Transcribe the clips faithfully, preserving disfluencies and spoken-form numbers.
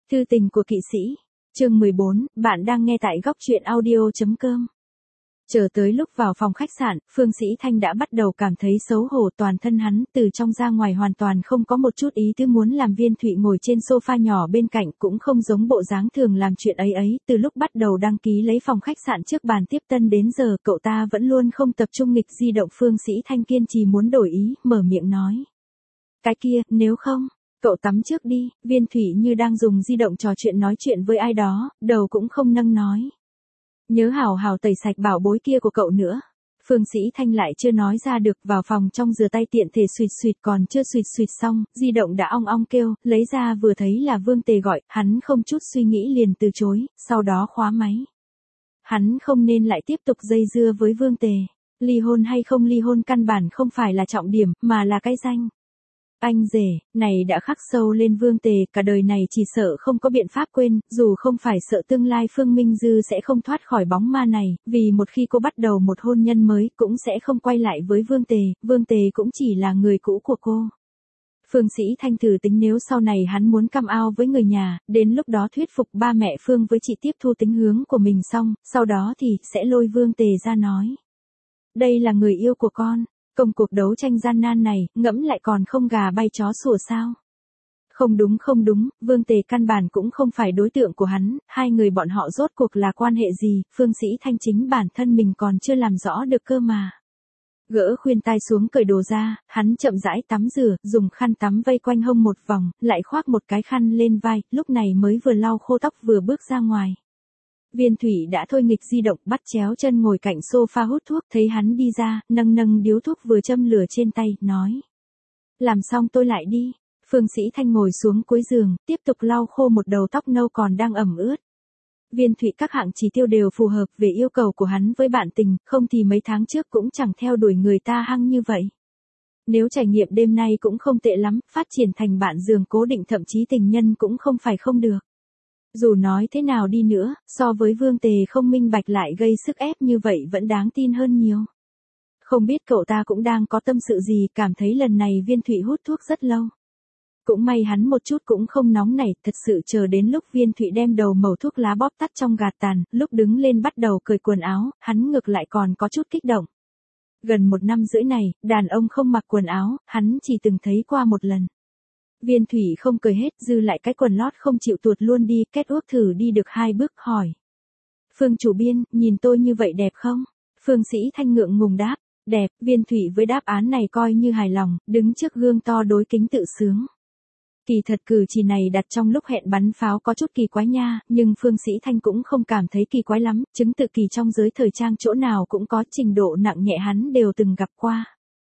Thư tình của kỵ sĩ, chương mười bốn, bạn đang nghe tại góc truyện audio chấm com. Chờ tới lúc vào phòng khách sạn, Phương Sĩ Thanh đã bắt đầu cảm thấy xấu hổ, toàn thân hắn từ trong ra ngoài hoàn toàn không có một chút ý tứ muốn làm Viên Thụy ngồi trên sofa nhỏ bên cạnh, cũng không giống bộ dáng thường làm chuyện ấy ấy, từ lúc bắt đầu đăng ký lấy phòng khách sạn trước bàn tiếp tân đến giờ, cậu ta vẫn luôn không tập trung nghịch di động. Phương Sĩ Thanh kiên trì muốn đổi ý, mở miệng nói: "Cái kia, nếu không, cậu tắm trước đi." Viên Thụy như đang dùng di động trò chuyện nói chuyện với ai đó, đầu cũng không nâng nói: "Nhớ hào hào tẩy sạch bảo bối kia của cậu nữa." Phương Sĩ Thanh lại chưa nói ra được, vào phòng trong rửa tay tiện thể xuyệt xuyệt, còn chưa xuyệt xuyệt xong, di động đã ong ong kêu, lấy ra vừa thấy là Vương Tề gọi, hắn không chút suy nghĩ liền từ chối, sau đó khóa máy. Hắn không nên lại tiếp tục dây dưa với Vương Tề, ly hôn hay không ly hôn căn bản không phải là trọng điểm, mà là cái danh anh rể này đã khắc sâu lên Vương Tề, cả đời này chỉ sợ không có biện pháp quên, dù không phải sợ tương lai Phương Minh Dư sẽ không thoát khỏi bóng ma này, vì một khi cô bắt đầu một hôn nhân mới cũng sẽ không quay lại với Vương Tề, Vương Tề cũng chỉ là người cũ của cô. Phương Sĩ Thanh thử tính nếu sau này hắn muốn come out với người nhà, đến lúc đó thuyết phục ba mẹ Phương với chị tiếp thu tính hướng của mình xong, sau đó thì sẽ lôi Vương Tề ra nói: "Đây là người yêu của con. Công cuộc đấu tranh gian nan này, ngẫm lại còn không gà bay chó sủa sao?" Không đúng không đúng, Vương Tề căn bản cũng không phải đối tượng của hắn, hai người bọn họ rốt cuộc là quan hệ gì, Phương Sĩ Thanh chính bản thân mình còn chưa làm rõ được cơ mà. Gỡ khuyên tai xuống, cởi đồ ra, hắn chậm rãi tắm rửa, dùng khăn tắm vây quanh hông một vòng, lại khoác một cái khăn lên vai, lúc này mới vừa lau khô tóc vừa bước ra ngoài. Viên Thụy đã thôi nghịch di động, bắt chéo chân ngồi cạnh sofa hút thuốc, thấy hắn đi ra, nâng nâng điếu thuốc vừa châm lửa trên tay, nói: "Làm xong tôi lại đi." Phương Sĩ Thanh ngồi xuống cuối giường, tiếp tục lau khô một đầu tóc nâu còn đang ẩm ướt. Viên Thụy các hạng chỉ tiêu đều phù hợp về yêu cầu của hắn với bạn tình, không thì mấy tháng trước cũng chẳng theo đuổi người ta hăng như vậy. Nếu trải nghiệm đêm nay cũng không tệ lắm, phát triển thành bạn giường cố định thậm chí tình nhân cũng không phải không được. Dù nói thế nào đi nữa, so với Vương Tề không minh bạch lại gây sức ép như vậy vẫn đáng tin hơn nhiều. Không biết cậu ta cũng đang có tâm sự gì, cảm thấy lần này Viên Thụy hút thuốc rất lâu. Cũng may hắn một chút cũng không nóng nảy, thật sự chờ đến lúc Viên Thụy đem đầu mẩu thuốc lá bóp tắt trong gạt tàn, lúc đứng lên bắt đầu cởi quần áo, hắn ngược lại còn có chút kích động. Gần một năm rưỡi này, đàn ông không mặc quần áo, hắn chỉ từng thấy qua một lần. Viên Thụy không cười hết, dư lại cái quần lót không chịu tuột luôn đi, kết ước thử đi được hai bước hỏi: "Phương chủ biên, nhìn tôi như vậy đẹp không?" Phương Sĩ Thanh ngượng ngùng đáp: "Đẹp." Viên Thụy với đáp án này coi như hài lòng, đứng trước gương to đối kính tự sướng. Kỳ thật cử chỉ này đặt trong lúc hẹn bắn pháo có chút kỳ quái nha, nhưng Phương Sĩ Thanh cũng không cảm thấy kỳ quái lắm, chứng tự kỳ trong giới thời trang chỗ nào cũng có, trình độ nặng nhẹ hắn đều từng gặp qua.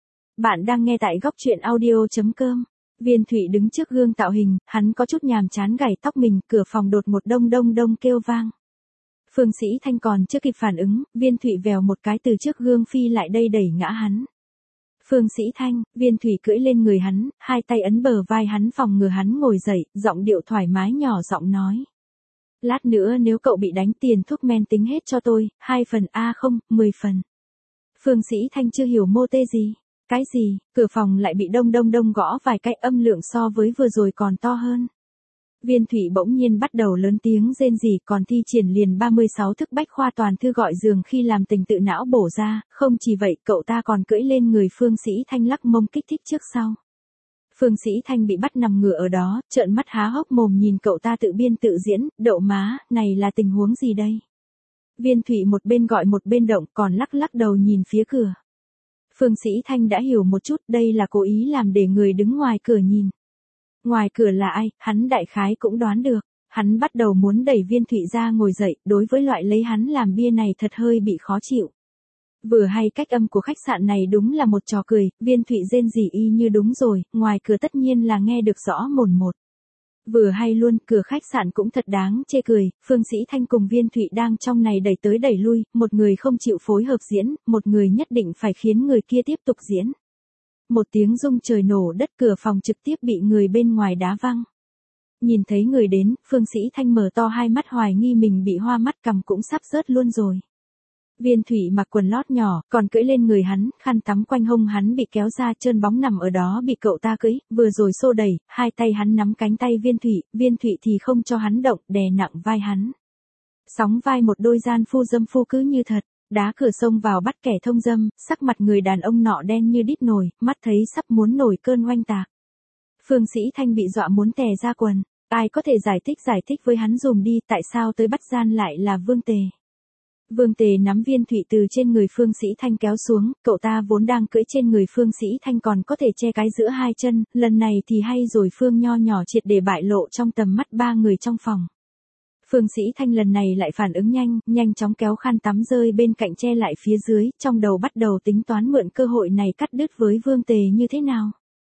Bạn đang nghe tại góc truyện audio chấm com. Viên Thụy đứng trước gương tạo hình, hắn có chút nhàm chán gảy tóc mình, cửa phòng đột một đông đông đông kêu vang. Phương Sĩ Thanh còn chưa kịp phản ứng, Viên Thụy vèo một cái từ trước gương phi lại đây đẩy ngã hắn. "Phương Sĩ Thanh." Viên Thụy cưỡi lên người hắn, hai tay ấn bờ vai hắn phòng ngừa hắn ngồi dậy, giọng điệu thoải mái nhỏ giọng nói: "Lát nữa nếu cậu bị đánh tiền thuốc men tính hết cho tôi, hai phần a không, mười phần." Phương Sĩ Thanh chưa hiểu mô tê gì. Cái gì? Cửa phòng lại bị đông đông đông gõ vài cái, âm lượng so với vừa rồi còn to hơn. Viên Thụy bỗng nhiên bắt đầu lớn tiếng rên rỉ, còn thi triển liền ba mươi sáu thức bách khoa toàn thư gọi giường khi làm tình tự não bổ ra, không chỉ vậy cậu ta còn cưỡi lên người Phương Sĩ Thanh lắc mông kích thích trước sau. Phương Sĩ Thanh bị bắt nằm ngửa ở đó, trợn mắt há hốc mồm nhìn cậu ta tự biên tự diễn, đậu má, này là tình huống gì đây? Viên Thụy một bên gọi một bên động, còn lắc lắc đầu nhìn phía cửa. Phương Sĩ Thanh đã hiểu một chút, đây là cố ý làm để người đứng ngoài cửa nhìn. Ngoài cửa là ai, hắn đại khái cũng đoán được. Hắn bắt đầu muốn đẩy Viên Thụy ra ngồi dậy, đối với loại lấy hắn làm bia này thật hơi bị khó chịu. Vừa hay cách âm của khách sạn này đúng là một trò cười, Viên Thụy rên rỉ y như đúng rồi, ngoài cửa tất nhiên là nghe được rõ mồn một. Vừa hay luôn, cửa khách sạn cũng thật đáng chê cười, Phương Sĩ Thanh cùng Viên Thụy đang trong này đẩy tới đẩy lui, một người không chịu phối hợp diễn, một người nhất định phải khiến người kia tiếp tục diễn. Một tiếng rung trời nổ đất, cửa phòng trực tiếp bị người bên ngoài đá văng. Nhìn thấy người đến, Phương Sĩ Thanh mở to hai mắt hoài nghi mình bị hoa mắt, cằm cũng sắp rớt luôn rồi. Viên Thụy mặc quần lót nhỏ, còn cưỡi lên người hắn, khăn tắm quanh hông hắn bị kéo ra trơn bóng nằm ở đó bị cậu ta cưỡi, vừa rồi xô đẩy, hai tay hắn nắm cánh tay Viên Thụy, Viên Thụy thì không cho hắn động, đè nặng vai hắn. Sóng vai một đôi gian phu dâm phu cứ như thật, đá cửa xông vào bắt kẻ thông dâm, sắc mặt người đàn ông nọ đen như đít nồi, mắt thấy sắp muốn nổi cơn oanh tạc. Phương Sĩ Thanh bị dọa muốn tè ra quần, ai có thể giải thích giải thích với hắn dùm đi tại sao tới bắt gian lại là Vương Tề. Vương Tề nắm Viên Thụy từ trên người Phương Sĩ Thanh kéo xuống, cậu ta vốn đang cưỡi trên người Phương Sĩ Thanh còn có thể che cái giữa hai chân, lần này thì hay rồi Phương nho nhỏ triệt để bại lộ trong tầm mắt ba người trong phòng. Phương Sĩ Thanh lần này lại phản ứng nhanh, nhanh chóng kéo khăn tắm rơi bên cạnh che lại phía dưới, trong đầu bắt đầu tính toán mượn cơ hội này cắt đứt với Vương Tề như thế nào.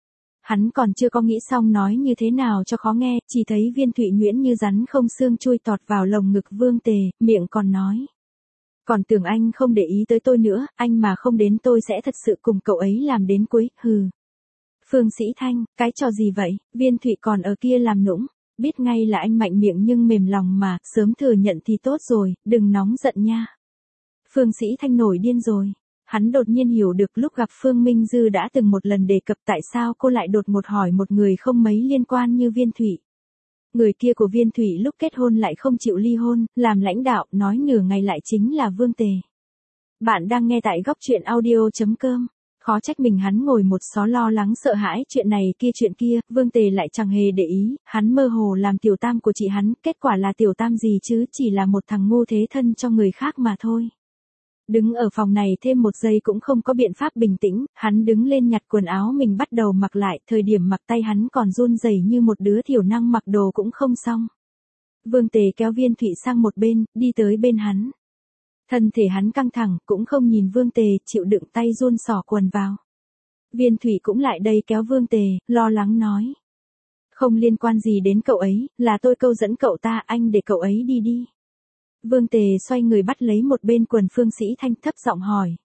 Hắn còn chưa có nghĩ xong nói như thế nào cho khó nghe, chỉ thấy Viên Thụy nhuyễn như rắn không xương chui tọt vào lồng ngực Vương Tề, miệng còn nói. Còn tưởng anh không để ý tới tôi nữa, anh mà không đến tôi sẽ thật sự cùng cậu ấy làm đến cuối, hừ. Phương Sĩ Thanh, cái trò gì vậy, Viên Thụy còn ở kia làm nũng, biết ngay là anh mạnh miệng nhưng mềm lòng mà, sớm thừa nhận thì tốt rồi, đừng nóng giận nha. Phương Sĩ Thanh nổi điên rồi. Hắn đột nhiên hiểu được lúc gặp Phương Minh Dư đã từng một lần đề cập tại sao cô lại đột ngột hỏi một người không mấy liên quan như Viên Thụy. Người kia của Viên Thụy lúc kết hôn lại không chịu ly hôn, làm lãnh đạo, nói nửa ngày lại chính là Vương Tề. Bạn đang nghe tại góc truyện audio chấm com. Khó trách mình hắn ngồi một xó lo lắng sợ hãi chuyện này kia chuyện kia, Vương Tề lại chẳng hề để ý, hắn mơ hồ làm tiểu tam của chị hắn, kết quả là tiểu tam gì chứ chỉ là một thằng ngu thế thân cho người khác mà thôi. Đứng ở phòng này thêm một giây cũng không có biện pháp bình tĩnh, hắn đứng lên nhặt quần áo mình bắt đầu mặc lại, thời điểm mặc tay hắn còn run rẩy như một đứa thiểu năng mặc đồ cũng không xong. Vương Tề kéo Viên Thụy sang một bên, đi tới bên hắn. Thân thể hắn căng thẳng, cũng không nhìn Vương Tề, chịu đựng tay run xỏ quần vào. Viên Thụy cũng lại đây kéo Vương Tề, lo lắng nói. Không liên quan gì đến cậu ấy, là tôi câu dẫn cậu ta, anh để cậu ấy đi đi. Vương Tề xoay người bắt lấy một bên quần Phương Sĩ Thanh thấp giọng hỏi.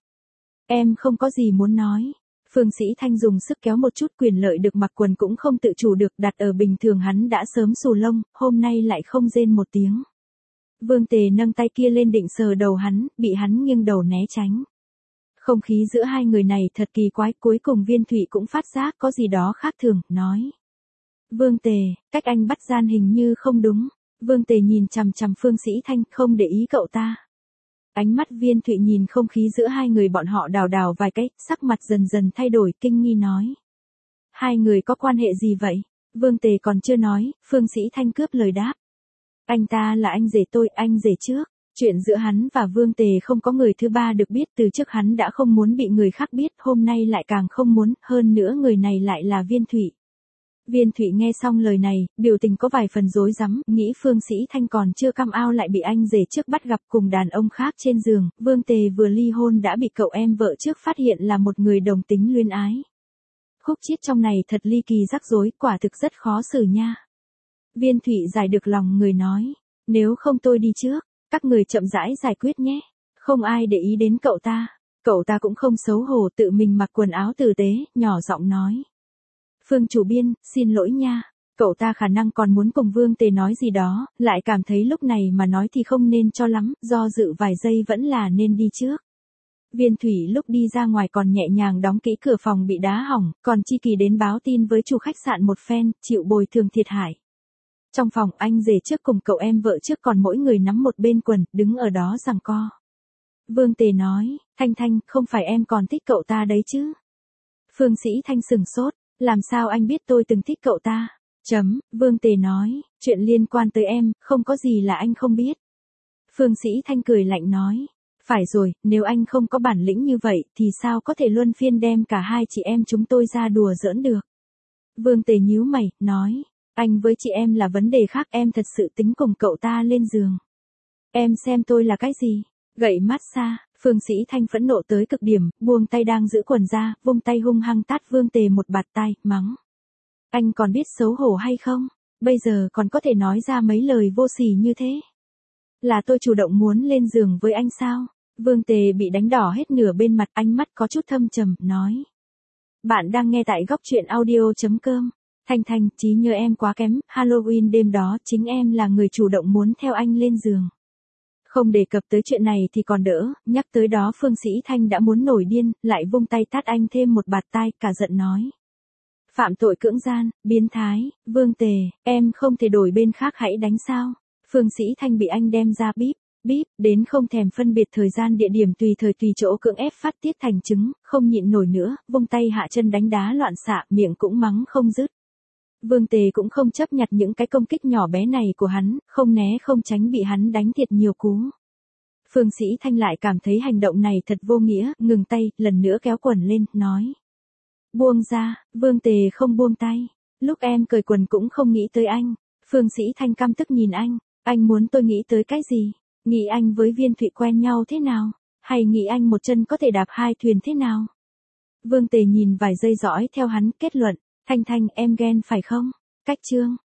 Em không có gì muốn nói. Phương Sĩ Thanh dùng sức kéo một chút quyền lợi được mặc quần cũng không tự chủ được đặt ở bình thường hắn đã sớm xù lông, hôm nay lại không rên một tiếng. Vương Tề nâng tay kia lên định sờ đầu hắn, bị hắn nghiêng đầu né tránh. Không khí giữa hai người này thật kỳ quái, cuối cùng Viên Thụy cũng phát giác có gì đó khác thường, nói. Vương Tề, cách anh bắt gian hình như không đúng. Vương Tề nhìn chằm chằm Phương Sĩ Thanh không để ý cậu ta. Ánh mắt Viên Thụy nhìn không khí giữa hai người bọn họ đào đào vài cái, sắc mặt dần dần thay đổi kinh nghi nói. Hai người có quan hệ gì vậy? Vương Tề còn chưa nói, Phương Sĩ Thanh cướp lời đáp. Anh ta là anh rể tôi, anh rể trước. Chuyện giữa hắn và Vương Tề không có người thứ ba được biết, từ trước hắn đã không muốn bị người khác biết, hôm nay lại càng không muốn, hơn nữa người này lại là Viên Thụy. Viên Thụy nghe xong lời này, biểu tình có vài phần rối rắm, nghĩ Phương Sĩ Thanh còn chưa cam ao lại bị anh rể trước bắt gặp cùng đàn ông khác trên giường, Vương Tề vừa ly hôn đã bị cậu em vợ trước phát hiện là một người đồng tính luyến ái. Khúc chiết trong này thật ly kỳ rắc rối, quả thực rất khó xử nha. Viên Thụy giải được lòng người nói, nếu không tôi đi trước, các người chậm rãi giải quyết nhé, không ai để ý đến cậu ta. Cậu ta cũng không xấu hổ tự mình mặc quần áo tử tế, nhỏ giọng nói. Phương chủ biên, xin lỗi nha. Cậu ta khả năng còn muốn cùng Vương Tề nói gì đó, lại cảm thấy lúc này mà nói thì không nên cho lắm, do dự vài giây vẫn là nên đi trước. Viên Thụy lúc đi ra ngoài còn nhẹ nhàng đóng kỹ cửa phòng bị đá hỏng, còn chi kỳ đến báo tin với chủ khách sạn một phen, chịu bồi thường thiệt hại. Trong phòng anh rể trước cùng cậu em vợ trước còn mỗi người nắm một bên quần, đứng ở đó giằng co. Vương Tề nói, Thanh Thanh, không phải em còn thích cậu ta đấy chứ? Phương Sĩ Thanh sừng sốt. Làm sao anh biết tôi từng thích cậu ta? Chấm, Vương Tề nói, chuyện liên quan tới em, không có gì là anh không biết. Phương Sĩ Thanh cười lạnh nói, phải rồi, nếu anh không có bản lĩnh như vậy, thì sao có thể luân phiên đem cả hai chị em chúng tôi ra đùa giỡn được? Vương Tề nhíu mày, nói, anh với chị em là vấn đề khác, em thật sự tính cùng cậu ta lên giường. Em xem tôi là cái gì? Gậy massage. Phương Sĩ Thanh phẫn nộ tới cực điểm, buông tay đang giữ quần ra, vung tay hung hăng tát Vương Tề một bạt tai, mắng. Anh còn biết xấu hổ hay không? Bây giờ còn có thể nói ra mấy lời vô sỉ như thế? Là tôi chủ động muốn lên giường với anh sao? Vương Tề bị đánh đỏ hết nửa bên mặt, ánh mắt có chút thâm trầm, nói. Bạn đang nghe tại góc truyện audio chấm com. Thanh Thanh, trí nhớ em quá kém, Halloween đêm đó chính em là người chủ động muốn theo anh lên giường. Không đề cập tới chuyện này thì còn đỡ, nhắc tới đó Phương Sĩ Thanh đã muốn nổi điên, lại vung tay tát anh thêm một bạt tai, cả giận nói. Phạm tội cưỡng gian, biến thái, Vương Tề, em không thể đổi bên khác hãy đánh sao. Phương Sĩ Thanh bị anh đem ra bíp, bíp, đến không thèm phân biệt thời gian địa điểm tùy thời tùy chỗ cưỡng ép phát tiết thành chứng, không nhịn nổi nữa, vung tay hạ chân đánh đá loạn xạ, miệng cũng mắng không dứt. Vương Tề cũng không chấp nhặt những cái công kích nhỏ bé này của hắn, không né không tránh bị hắn đánh thiệt nhiều cú. Phương Sĩ Thanh lại cảm thấy hành động này thật vô nghĩa, ngừng tay, lần nữa kéo quần lên, nói. Buông ra, Vương Tề không buông tay. Lúc em cởi quần cũng không nghĩ tới anh. Phương Sĩ Thanh căm tức nhìn anh. Anh muốn tôi nghĩ tới cái gì? Nghĩ anh với Viên Thụy quen nhau thế nào? Hay nghĩ anh một chân có thể đạp hai thuyền thế nào? Vương Tề nhìn vài giây dõi theo hắn, kết luận. Thanh Thanh, em ghen phải không? Cách chương.